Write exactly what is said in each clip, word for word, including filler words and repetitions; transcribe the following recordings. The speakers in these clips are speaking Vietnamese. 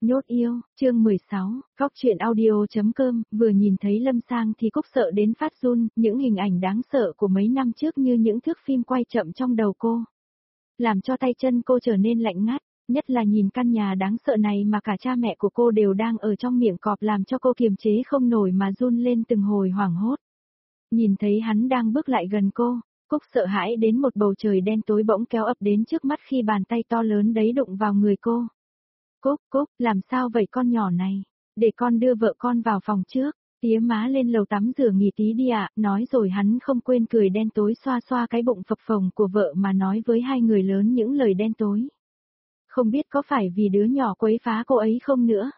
Nhốt yêu, chương mười sáu, Góc truyện audio.com, vừa nhìn thấy Lâm Sang thì Cúc sợ đến phát run, những hình ảnh đáng sợ của mấy năm trước như những thước phim quay chậm trong đầu cô. Làm cho tay chân cô trở nên lạnh ngắt, nhất là nhìn căn nhà đáng sợ này mà cả cha mẹ của cô đều đang ở trong miệng cọp làm cho cô kiềm chế không nổi mà run lên từng hồi hoảng hốt. Nhìn thấy hắn đang bước lại gần cô, Cúc sợ hãi đến một bầu trời đen tối bỗng kéo ập đến trước mắt khi bàn tay to lớn đấy đụng vào người cô. Cúc, Cúc, làm sao vậy con nhỏ này? Để con đưa vợ con vào phòng trước, tía má lên lầu tắm rửa nghỉ tí đi ạ, nói rồi hắn không quên cười đen tối xoa xoa cái bụng phập phồng của vợ mà nói với hai người lớn những lời đen tối. Không biết có phải vì đứa nhỏ quấy phá cô ấy không nữa?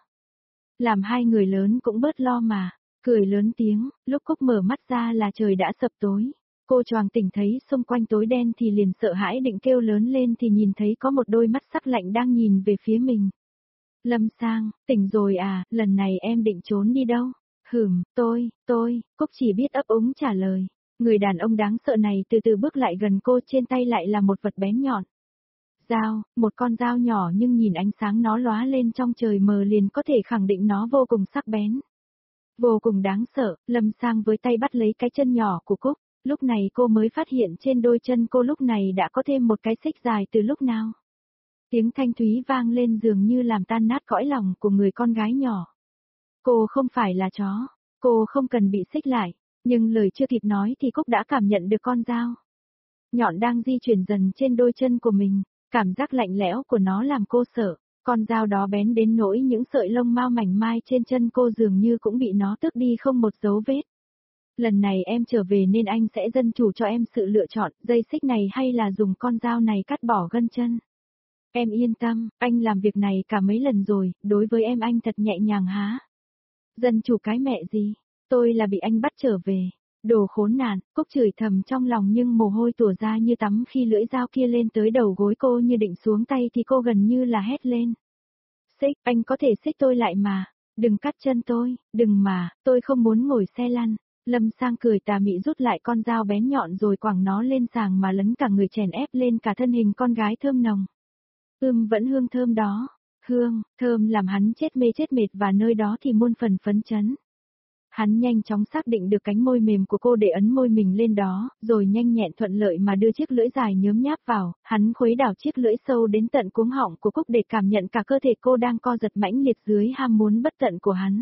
Làm hai người lớn cũng bớt lo mà, cười lớn tiếng, lúc Cúc mở mắt ra là trời đã sập tối. Cô choàng tỉnh thấy xung quanh tối đen thì liền sợ hãi định kêu lớn lên thì nhìn thấy có một đôi mắt sắc lạnh đang nhìn về phía mình. Lâm Sang, tỉnh rồi à, lần này em định trốn đi đâu? Hửm, tôi, tôi, Cúc chỉ biết ấp úng trả lời. Người đàn ông đáng sợ này từ từ bước lại gần cô, trên tay lại là một vật bén nhọn. Dao, một con dao nhỏ nhưng nhìn ánh sáng nó lóa lên trong trời mờ liền có thể khẳng định nó vô cùng sắc bén. Vô cùng đáng sợ, Lâm Sang với tay bắt lấy cái chân nhỏ của Cúc, lúc này cô mới phát hiện trên đôi chân cô lúc này đã có thêm một cái xích dài từ lúc nào. Tiếng thanh thúy vang lên dường như làm tan nát cõi lòng của người con gái nhỏ. Cô không phải là chó, cô không cần bị xích lại, nhưng lời chưa kịp nói thì Cúc đã cảm nhận được con dao nhọn đang di chuyển dần trên đôi chân của mình, cảm giác lạnh lẽo của nó làm cô sợ, con dao đó bén đến nỗi những sợi lông mao mảnh mai trên chân cô dường như cũng bị nó tước đi không một dấu vết. Lần này em trở về nên anh sẽ dân chủ cho em sự lựa chọn, dây xích này hay là dùng con dao này cắt bỏ gân chân. Em yên tâm, anh làm việc này cả mấy lần rồi, đối với em anh thật nhẹ nhàng há. Dân chủ cái mẹ gì, tôi là bị anh bắt trở về. Đồ khốn nạn, Cúc chửi thầm trong lòng nhưng mồ hôi tủa ra như tắm khi lưỡi dao kia lên tới đầu gối cô như định xuống tay thì cô gần như là hét lên. Xích, anh có thể xích tôi lại mà, đừng cắt chân tôi, đừng mà, tôi không muốn ngồi xe lăn. Lâm Sang cười tà mị rút lại con dao bén nhọn rồi quẳng nó lên sàng mà lấn cả người chèn ép lên cả thân hình con gái thơm nồng. Ưm vẫn hương thơm đó, hương, thơm làm hắn chết mê chết mệt và nơi đó thì muôn phần phấn chấn. Hắn nhanh chóng xác định được cánh môi mềm của cô để ấn môi mình lên đó, rồi nhanh nhẹn thuận lợi mà đưa chiếc lưỡi dài nhớm nháp vào, hắn khuấy đảo chiếc lưỡi sâu đến tận cuống họng của Cúc để cảm nhận cả cơ thể cô đang co giật mãnh liệt dưới ham muốn bất tận của hắn.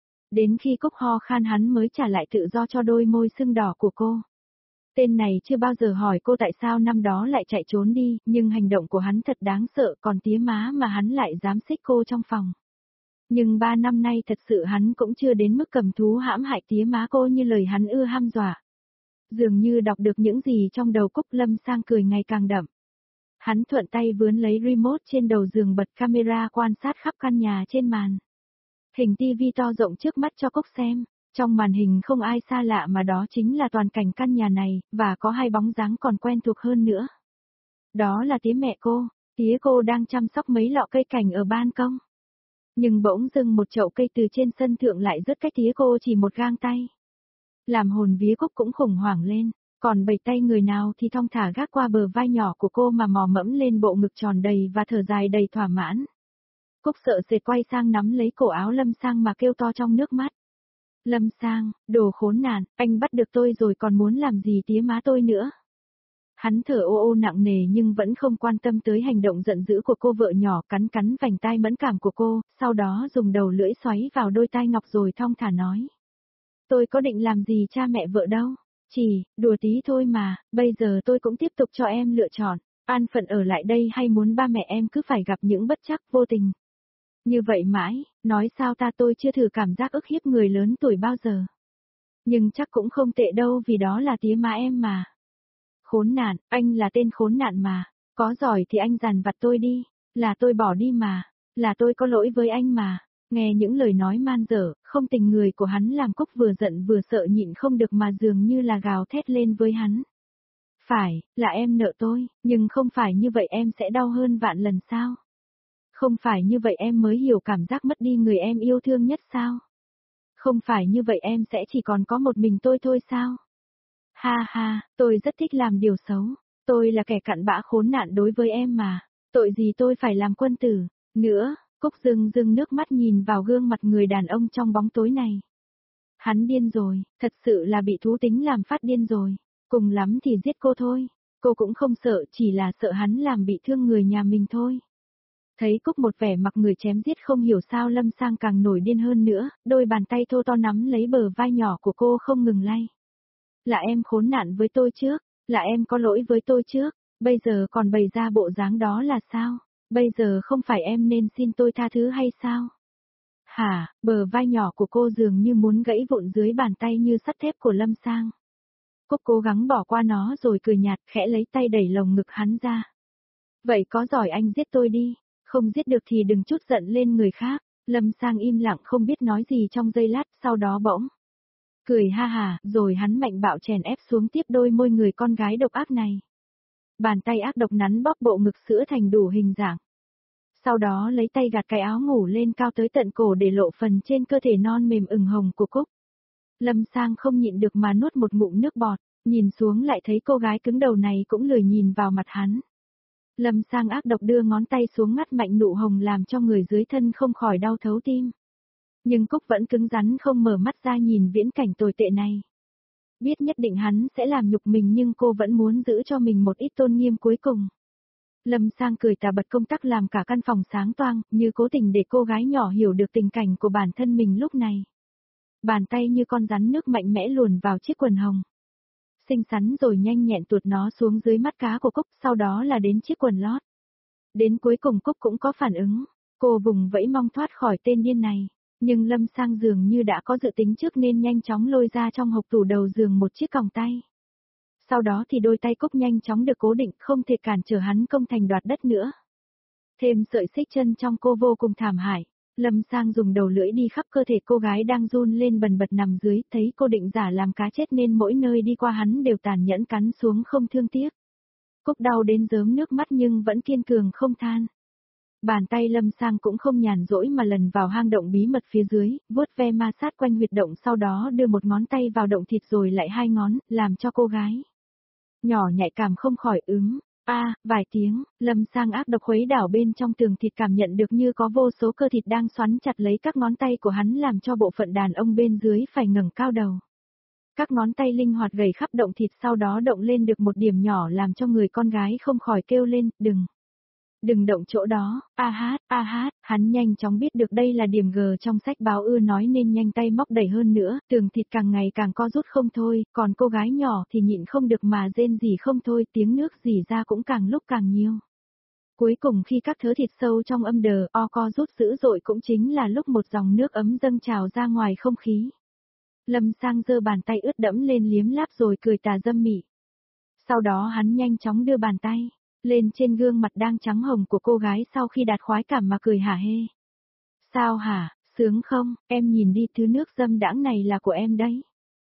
Đến khi Cúc ho khan hắn mới trả lại tự do cho đôi môi sưng đỏ của cô. Tên này chưa bao giờ hỏi cô tại sao năm đó lại chạy trốn đi, nhưng hành động của hắn thật đáng sợ, còn tía má mà hắn lại dám xích cô trong phòng. Nhưng ba năm nay thật sự hắn cũng chưa đến mức cầm thú hãm hại tía má cô như lời hắn ưa hăm dọa. Dường như đọc được những gì trong đầu Cúc, Lâm Sang cười ngày càng đậm. Hắn thuận tay vướn lấy remote trên đầu giường bật camera quan sát khắp căn nhà trên màn hình tivi to rộng trước mắt cho Cúc xem. Trong màn hình không ai xa lạ mà đó chính là toàn cảnh căn nhà này, và có hai bóng dáng còn quen thuộc hơn nữa. Đó là tía mẹ cô, tía cô đang chăm sóc mấy lọ cây cảnh ở ban công. Nhưng bỗng dưng một chậu cây từ trên sân thượng lại rớt cách tía cô chỉ một gang tay. Làm hồn vía Cúc cũng khủng hoảng lên, còn bảy tay người nào thì thong thả gác qua bờ vai nhỏ của cô mà mò mẫm lên bộ ngực tròn đầy và thở dài đầy thỏa mãn. Cúc sợ sệt quay sang nắm lấy cổ áo Lâm Sang mà kêu to trong nước mắt. Lâm Sang, đồ khốn nạn, anh bắt được tôi rồi còn muốn làm gì tía má tôi nữa. Hắn thở ô ô nặng nề nhưng vẫn không quan tâm tới hành động giận dữ của cô vợ nhỏ, cắn cắn vành tai mẫn cảm của cô, sau đó dùng đầu lưỡi xoáy vào đôi tai ngọc rồi thong thả nói. Tôi có định làm gì cha mẹ vợ đâu, chỉ, đùa tí thôi mà, bây giờ tôi cũng tiếp tục cho em lựa chọn, an phận ở lại đây hay muốn ba mẹ em cứ phải gặp những bất trắc vô tình. Như vậy mãi, nói sao ta tôi chưa thử cảm giác ức hiếp người lớn tuổi bao giờ. Nhưng chắc cũng không tệ đâu vì đó là tía má em mà. Khốn nạn, anh là tên khốn nạn mà, có giỏi thì anh dằn vặt tôi đi, là tôi bỏ đi mà, là tôi có lỗi với anh mà. Nghe những lời nói man dở, không tình người của hắn làm Cúc vừa giận vừa sợ nhịn không được mà dường như là gào thét lên với hắn. Phải, là em nợ tôi, nhưng không phải như vậy em sẽ đau hơn vạn lần sao? Không phải như vậy em mới hiểu cảm giác mất đi người em yêu thương nhất sao? Không phải như vậy em sẽ chỉ còn có một mình tôi thôi sao? Ha ha, tôi rất thích làm điều xấu, tôi là kẻ cặn bã khốn nạn đối với em mà, tội gì tôi phải làm quân tử, nữa, Cúc rưng rưng nước mắt nhìn vào gương mặt người đàn ông trong bóng tối này. Hắn điên rồi, thật sự là bị thú tính làm phát điên rồi. Cùng lắm thì giết cô thôi. Cô cũng không sợ, chỉ là sợ hắn làm bị thương người nhà mình thôi. Thấy Cúc một vẻ mặc người chém giết không hiểu sao Lâm Sang càng nổi điên hơn nữa, đôi bàn tay thô to nắm lấy bờ vai nhỏ của cô không ngừng lay. Là em khốn nạn với tôi trước, là em có lỗi với tôi trước, bây giờ còn bày ra bộ dáng đó là sao? Bây giờ không phải em nên xin tôi tha thứ hay sao? Hả, bờ vai nhỏ của cô dường như muốn gãy vụn dưới bàn tay như sắt thép của Lâm Sang. Cúc cố gắng bỏ qua nó rồi cười nhạt khẽ lấy tay đẩy lồng ngực hắn ra. Vậy có giỏi anh giết tôi đi, không giết được thì đừng chút giận lên người khác. Lâm Sang im lặng không biết nói gì trong giây lát, sau đó bỗng cười ha hà, rồi hắn mạnh bạo chèn ép xuống tiếp đôi môi người con gái độc ác này. Bàn tay ác độc nắn bóp bộ ngực sữa thành đủ hình dạng. Sau đó lấy tay gạt cái áo ngủ lên cao tới tận cổ để lộ phần trên cơ thể non mềm ửng hồng của Cúc. Lâm Sang không nhịn được mà nuốt một ngụm nước bọt, nhìn xuống lại thấy cô gái cứng đầu này cũng lười nhìn vào mặt hắn. Lâm Sang ác độc đưa ngón tay xuống ngắt mạnh nụ hồng làm cho người dưới thân không khỏi đau thấu tim. Nhưng Cúc vẫn cứng rắn không mở mắt ra nhìn viễn cảnh tồi tệ này. Biết nhất định hắn sẽ làm nhục mình nhưng cô vẫn muốn giữ cho mình một ít tôn nghiêm cuối cùng. Lâm Sang cười tà bật công tắc làm cả căn phòng sáng toang, như cố tình để cô gái nhỏ hiểu được tình cảnh của bản thân mình lúc này. Bàn tay như con rắn nước mạnh mẽ luồn vào chiếc quần hồng. Xinh xắn rồi nhanh nhẹn tuột nó xuống dưới mắt cá của Cúc, sau đó là đến chiếc quần lót. Đến cuối cùng Cúc cũng có phản ứng, cô vùng vẫy mong thoát khỏi tên điên này. Nhưng Lâm Sang dường như đã có dự tính trước nên nhanh chóng lôi ra trong hộc tủ đầu giường một chiếc còng tay. Sau đó thì đôi tay Cúc nhanh chóng được cố định không thể cản trở hắn công thành đoạt đất nữa. Thêm sợi xích chân trong cô vô cùng thảm hại. Lâm Sang dùng đầu lưỡi đi khắp cơ thể cô gái đang run lên bần bật nằm dưới, thấy cô định giả làm cá chết nên mỗi nơi đi qua hắn đều tàn nhẫn cắn xuống không thương tiếc. Cúc đau đến rớm nước mắt nhưng vẫn kiên cường không than. Bàn tay Lâm Sang cũng không nhàn rỗi mà lần vào hang động bí mật phía dưới, vuốt ve ma sát quanh huyệt động sau đó đưa một ngón tay vào động thịt rồi lại hai ngón, làm cho cô gái nhỏ nhạy cảm không khỏi ứ. A, à, vài tiếng, Lâm Sang ác độc khuấy đảo bên trong tường thịt cảm nhận được như có vô số cơ thịt đang xoắn chặt lấy các ngón tay của hắn làm cho bộ phận đàn ông bên dưới phải ngẩng cao đầu. Các ngón tay linh hoạt gầy khắp động thịt sau đó động lên được một điểm nhỏ làm cho người con gái không khỏi kêu lên, đừng. Đừng động chỗ đó, a hát, a hát, hắn nhanh chóng biết được đây là điểm G trong sách báo ưa nói nên nhanh tay móc đẩy hơn nữa, tường thịt càng ngày càng co rút không thôi, còn cô gái nhỏ thì nhịn không được mà rên rỉ không thôi, tiếng nước rỉ ra cũng càng lúc càng nhiều. Cuối cùng khi các thớ thịt sâu trong âm đờ o co rút dữ dội cũng chính là lúc một dòng nước ấm dâng trào ra ngoài không khí. Lâm Sang giơ bàn tay ướt đẫm lên liếm láp rồi cười tà dâm mị. Sau đó hắn nhanh chóng đưa bàn tay lên trên gương mặt đang trắng hồng của cô gái sau khi đạt khoái cảm mà cười hả hê. Sao hả, sướng không, em nhìn đi thứ nước dâm đãng này là của em đấy.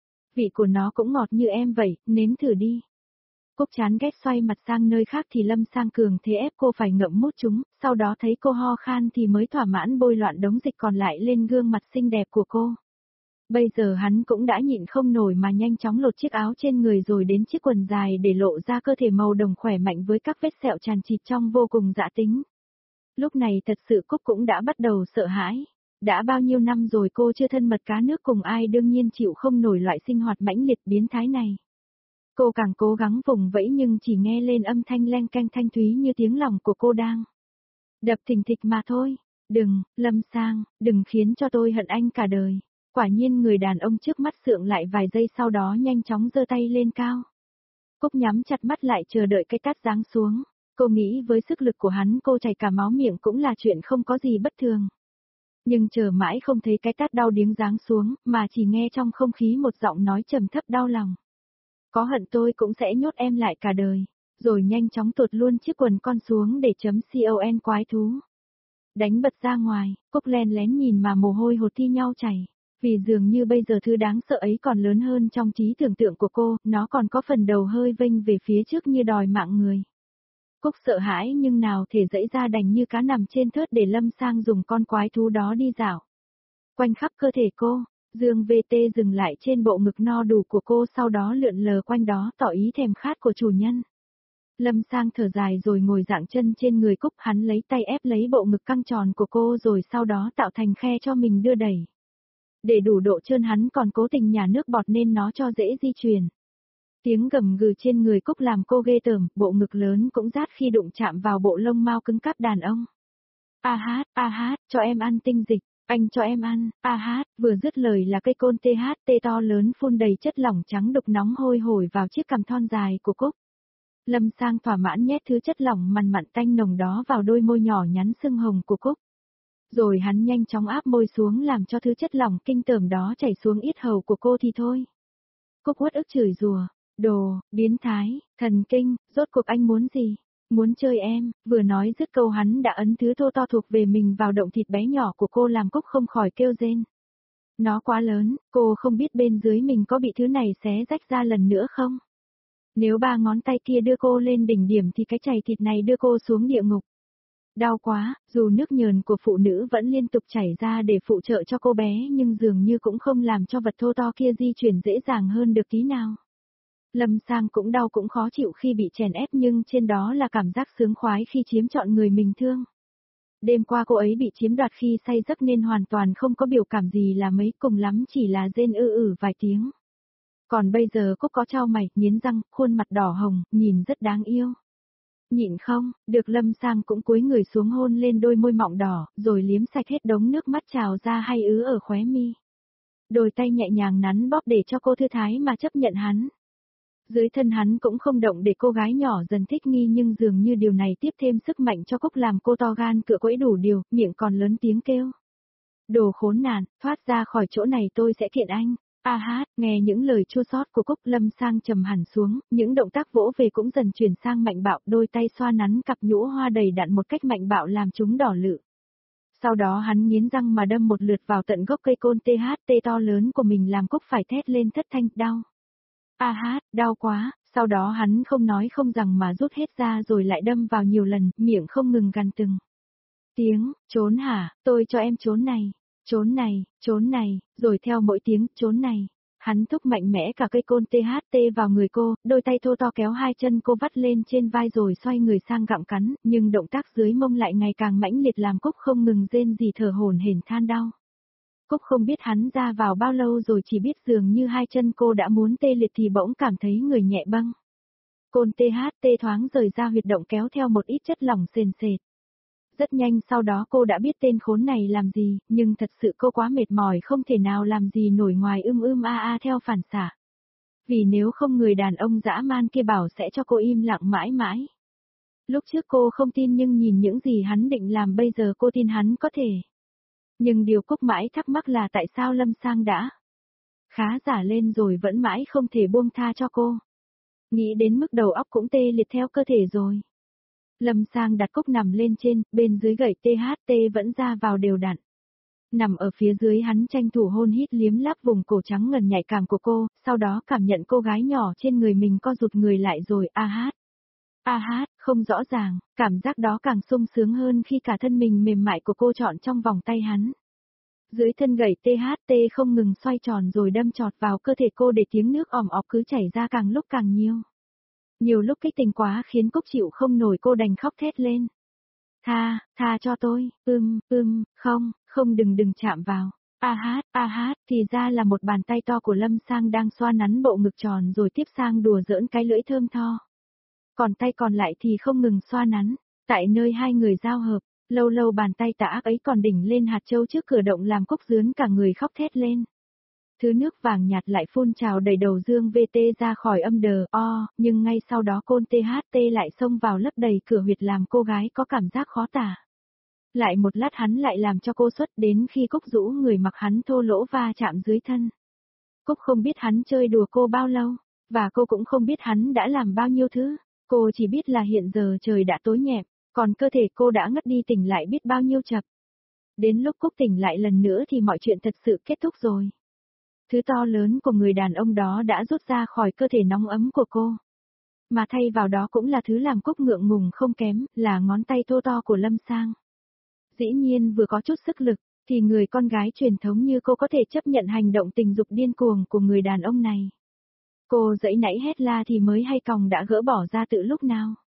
Vị của nó cũng ngọt như em vậy, nếm thử đi. Cúc chán ghét xoay mặt sang nơi khác thì Lâm Sang cường thế ép cô phải ngậm mút chúng, sau đó thấy cô ho khan thì mới thỏa mãn bôi loạn đống dịch còn lại lên gương mặt xinh đẹp của cô. Bây giờ hắn cũng đã nhịn không nổi mà nhanh chóng lột chiếc áo trên người rồi đến chiếc quần dài để lộ ra cơ thể màu đồng khỏe mạnh với các vết sẹo tràn trịt trong vô cùng dã tính. Lúc này thật sự Cúc cũng đã bắt đầu sợ hãi. Đã bao nhiêu năm rồi cô chưa thân mật cá nước cùng ai đương nhiên chịu không nổi loại sinh hoạt mãnh liệt biến thái này. Cô càng cố gắng vùng vẫy nhưng chỉ nghe lên âm thanh leng keng thanh thúy như tiếng lòng của cô đang đập thình thịch mà thôi. Đừng, Lâm Sang, đừng khiến cho tôi hận anh cả đời. Quả nhiên người đàn ông trước mắt sượng lại vài giây sau đó nhanh chóng giơ tay lên cao. Cúc nhắm chặt mắt lại chờ đợi cái tát giáng xuống. Cô nghĩ với sức lực của hắn cô chảy cả máu miệng cũng là chuyện không có gì bất thường. Nhưng chờ mãi không thấy cái tát đau điếng giáng xuống, mà chỉ nghe trong không khí một giọng nói trầm thấp đau lòng. Có hận tôi cũng sẽ nhốt em lại cả đời. Rồi nhanh chóng tuột luôn chiếc quần con xuống để chấm con quái thú. Đánh bật ra ngoài, Cúc len lén nhìn mà mồ hôi hột thi nhau chảy. Vì dường như bây giờ thứ đáng sợ ấy còn lớn hơn trong trí tưởng tượng của cô, nó còn có phần đầu hơi vênh về phía trước như đòi mạng người. Cúc sợ hãi nhưng nào thể dẫy ra đành như cá nằm trên thớt để Lâm Sang dùng con quái thú đó đi dạo. Quanh khắp cơ thể cô, Dương vê tê dừng lại trên bộ ngực no đủ của cô sau đó lượn lờ quanh đó tỏ ý thèm khát của chủ nhân. Lâm Sang thở dài rồi ngồi dạng chân trên người Cúc, hắn lấy tay ép lấy bộ ngực căng tròn của cô rồi sau đó tạo thành khe cho mình đưa đẩy. Để đủ độ trơn hắn còn cố tình nhả nước bọt nên nó cho dễ di chuyển. Tiếng gầm gừ trên người Cúc làm cô ghê tởm, bộ ngực lớn cũng rát khi đụng chạm vào bộ lông mao cứng cáp đàn ông. A hát, a hát, cho em ăn tinh dịch, anh cho em ăn, a hát, vừa dứt lời là cây côn tê hát tê to lớn phun đầy chất lỏng trắng đục nóng hôi hổi vào chiếc cằm thon dài của Cúc. Lâm Sang thỏa mãn nhét thứ chất lỏng mằn mặn tanh nồng đó vào đôi môi nhỏ nhắn sưng hồng của Cúc. Rồi hắn nhanh chóng áp môi xuống làm cho thứ chất lỏng kinh tởm đó chảy xuống yết hầu của cô thì thôi. Cúc uất ức chửi rủa, đồ, biến thái, thần kinh, rốt cuộc anh muốn gì? Muốn chơi em, vừa nói dứt câu hắn đã ấn thứ thô to thuộc về mình vào động thịt bé nhỏ của cô làm Cúc không khỏi kêu rên. Nó quá lớn, cô không biết bên dưới mình có bị thứ này xé rách ra lần nữa không? Nếu ba ngón tay kia đưa cô lên đỉnh điểm thì cái chày thịt này đưa cô xuống địa ngục. Đau quá, dù nước nhờn của phụ nữ vẫn liên tục chảy ra để phụ trợ cho cô bé nhưng dường như cũng không làm cho vật thô to kia di chuyển dễ dàng hơn được tí nào. Lâm Sang cũng đau cũng khó chịu khi bị chèn ép nhưng trên đó là cảm giác sướng khoái khi chiếm trọn người mình thương. Đêm qua cô ấy bị chiếm đoạt khi say giấc nên hoàn toàn không có biểu cảm gì là mấy, cùng lắm chỉ là rên ư ử vài tiếng. Còn bây giờ Cúc có trao mày, nghiến răng, khuôn mặt đỏ hồng, nhìn rất đáng yêu. Nhịn không, được Lâm Sang cũng cúi người xuống hôn lên đôi môi mọng đỏ, rồi liếm sạch hết đống nước mắt trào ra hay ứ ở khóe mi. Đôi tay nhẹ nhàng nắn bóp để cho cô thư thái mà chấp nhận hắn. Dưới thân hắn cũng không động để cô gái nhỏ dần thích nghi nhưng dường như điều này tiếp thêm sức mạnh cho Cúc làm cô to gan cựa quẫy đủ điều, miệng còn lớn tiếng kêu. Đồ khốn nạn, thoát ra khỏi chỗ này tôi sẽ kiện anh. A hát, nghe những lời chua xót của Cúc, Lâm Sang trầm hẳn xuống, những động tác vỗ về cũng dần chuyển sang mạnh bạo, đôi tay xoa nắn cặp nhũ hoa đầy đặn một cách mạnh bạo làm chúng đỏ lự. Sau đó hắn nghiến răng mà đâm một lượt vào tận gốc cây côn tê hát tê to lớn của mình làm Cúc phải thét lên thất thanh, đau. A hát, đau quá, sau đó hắn không nói không rằng mà rút hết ra rồi lại đâm vào nhiều lần, miệng không ngừng gằn từng tiếng, trốn hả, tôi cho em trốn này. Trốn này, trốn này, rồi theo mỗi tiếng, trốn này. Hắn thúc mạnh mẽ cả cây côn tê hát tê vào người cô, đôi tay thô to kéo hai chân cô vắt lên trên vai rồi xoay người sang gặm cắn, nhưng động tác dưới mông lại ngày càng mãnh liệt làm Cúc không ngừng rên gì thở hổn hển than đau. Cúc không biết hắn ra vào bao lâu rồi chỉ biết dường như hai chân cô đã muốn tê liệt thì bỗng cảm thấy người nhẹ bâng. Côn tê hát tê thoáng rời ra huyệt động kéo theo một ít chất lỏng sền sệt. Rất nhanh sau đó cô đã biết tên khốn này làm gì, nhưng thật sự cô quá mệt mỏi không thể nào làm gì nổi ngoài ưm ưm a a theo phản xạ. Vì nếu không người đàn ông dã man kia bảo sẽ cho cô im lặng mãi mãi. Lúc trước cô không tin nhưng nhìn những gì hắn định làm bây giờ cô tin hắn có thể. Nhưng điều Cúc mãi thắc mắc là tại sao Lâm Sang đã khá giả lên rồi vẫn mãi không thể buông tha cho cô. Nghĩ đến mức đầu óc cũng tê liệt theo cơ thể rồi. Lâm Sang đặt Cúc nằm lên trên, bên dưới gậy tê hát tê vẫn ra vào đều đặn. Nằm ở phía dưới hắn tranh thủ hôn hít liếm láp vùng cổ trắng ngần nhạy cảm của cô, sau đó cảm nhận cô gái nhỏ trên người mình co rụt người lại rồi a hát. A hát, không rõ ràng, cảm giác đó càng sung sướng hơn khi cả thân mình mềm mại của cô trọn trong vòng tay hắn. Dưới thân gậy tê hát tê không ngừng xoay tròn rồi đâm chọt vào cơ thể cô để tiếng nước ỏm ọc cứ chảy ra càng lúc càng nhiều. Nhiều lúc kích tình quá khiến Cúc chịu không nổi cô đành khóc thét lên. Tha, tha cho tôi, ưm, ưm, không, không đừng đừng chạm vào. A hát, a hát, thì ra là một bàn tay to của Lâm Sang đang xoa nắn bộ ngực tròn rồi tiếp sang đùa giỡn cái lưỡi thơm tho. Còn tay còn lại thì không ngừng xoa nắn, tại nơi hai người giao hợp, lâu lâu bàn tay tà ác ấy còn đỉnh lên hạt châu trước cửa động làm Cúc dướn cả người khóc thét lên. Thứ nước vàng nhạt lại phun trào đầy đầu dương vê tê ra khỏi âm đờ o, nhưng ngay sau đó côn tê hát tê lại xông vào lấp đầy cửa huyệt làm cô gái có cảm giác khó tả. Lại một lát hắn lại làm cho cô xuất đến khi Cúc rũ người mặc hắn thô lỗ va chạm dưới thân. Cúc không biết hắn chơi đùa cô bao lâu, và cô cũng không biết hắn đã làm bao nhiêu thứ, cô chỉ biết là hiện giờ trời đã tối nhẹm, còn cơ thể cô đã ngất đi tỉnh lại biết bao nhiêu chập. Đến lúc Cúc tỉnh lại lần nữa thì mọi chuyện thật sự kết thúc rồi. Thứ to lớn của người đàn ông đó đã rút ra khỏi cơ thể nóng ấm của cô. Mà thay vào đó cũng là thứ làm Cúc ngượng ngùng không kém, là ngón tay thô to của Lâm Sang. Dĩ nhiên vừa có chút sức lực, thì người con gái truyền thống như cô có thể chấp nhận hành động tình dục điên cuồng của người đàn ông này. Cô dãy nãy hét la thì mới hay còng đã gỡ bỏ ra từ lúc nào.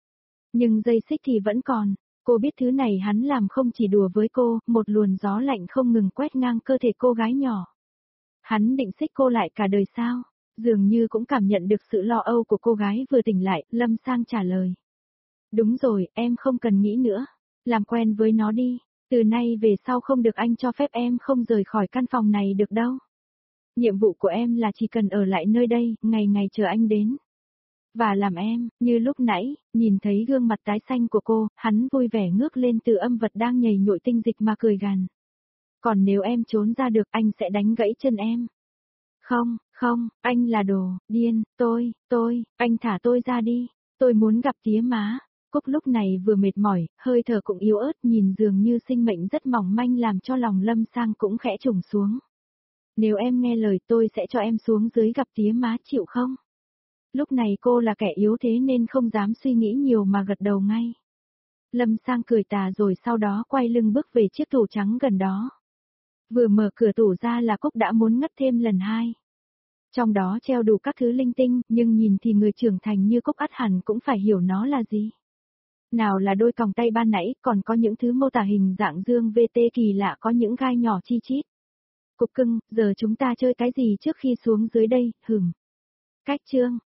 Nhưng dây xích thì vẫn còn, cô biết thứ này hắn làm không chỉ đùa với cô, một luồn gió lạnh không ngừng quét ngang cơ thể cô gái nhỏ. Hắn định xích cô lại cả đời sao? Dường như cũng cảm nhận được sự lo âu của cô gái vừa tỉnh lại, Lâm Sang trả lời. Đúng rồi, em không cần nghĩ nữa. Làm quen với nó đi. Từ nay về sau không được anh cho phép em không rời khỏi căn phòng này được đâu. Nhiệm vụ của em là chỉ cần ở lại nơi đây, ngày ngày chờ anh đến. Và làm em, như lúc nãy, nhìn thấy gương mặt tái xanh của cô, hắn vui vẻ ngước lên từ âm vật đang nhầy nhụi tinh dịch mà cười gằn. Còn nếu em trốn ra được anh sẽ đánh gãy chân em. Không, không, anh là đồ, điên, tôi, tôi, anh thả tôi ra đi, tôi muốn gặp tía má. Cúc lúc này vừa mệt mỏi, hơi thở cũng yếu ớt nhìn dường như sinh mệnh rất mỏng manh làm cho lòng Lâm Sang cũng khẽ trùng xuống. Nếu em nghe lời tôi sẽ cho em xuống dưới gặp tía má chịu không? Lúc này cô là kẻ yếu thế nên không dám suy nghĩ nhiều mà gật đầu ngay. Lâm Sang cười tà rồi sau đó quay lưng bước về chiếc tủ trắng gần đó. Vừa mở cửa tủ ra là Cúc đã muốn ngất thêm lần hai. Trong đó treo đủ các thứ linh tinh, nhưng nhìn thì người trưởng thành như Cúc ắt hẳn cũng phải hiểu nó là gì. Nào là đôi còng tay ban nãy, còn có những thứ mô tả hình dạng dương vê tê kỳ lạ có những gai nhỏ chi chít. Cục cưng, giờ chúng ta chơi cái gì trước khi xuống dưới đây, hừm. Cách chương.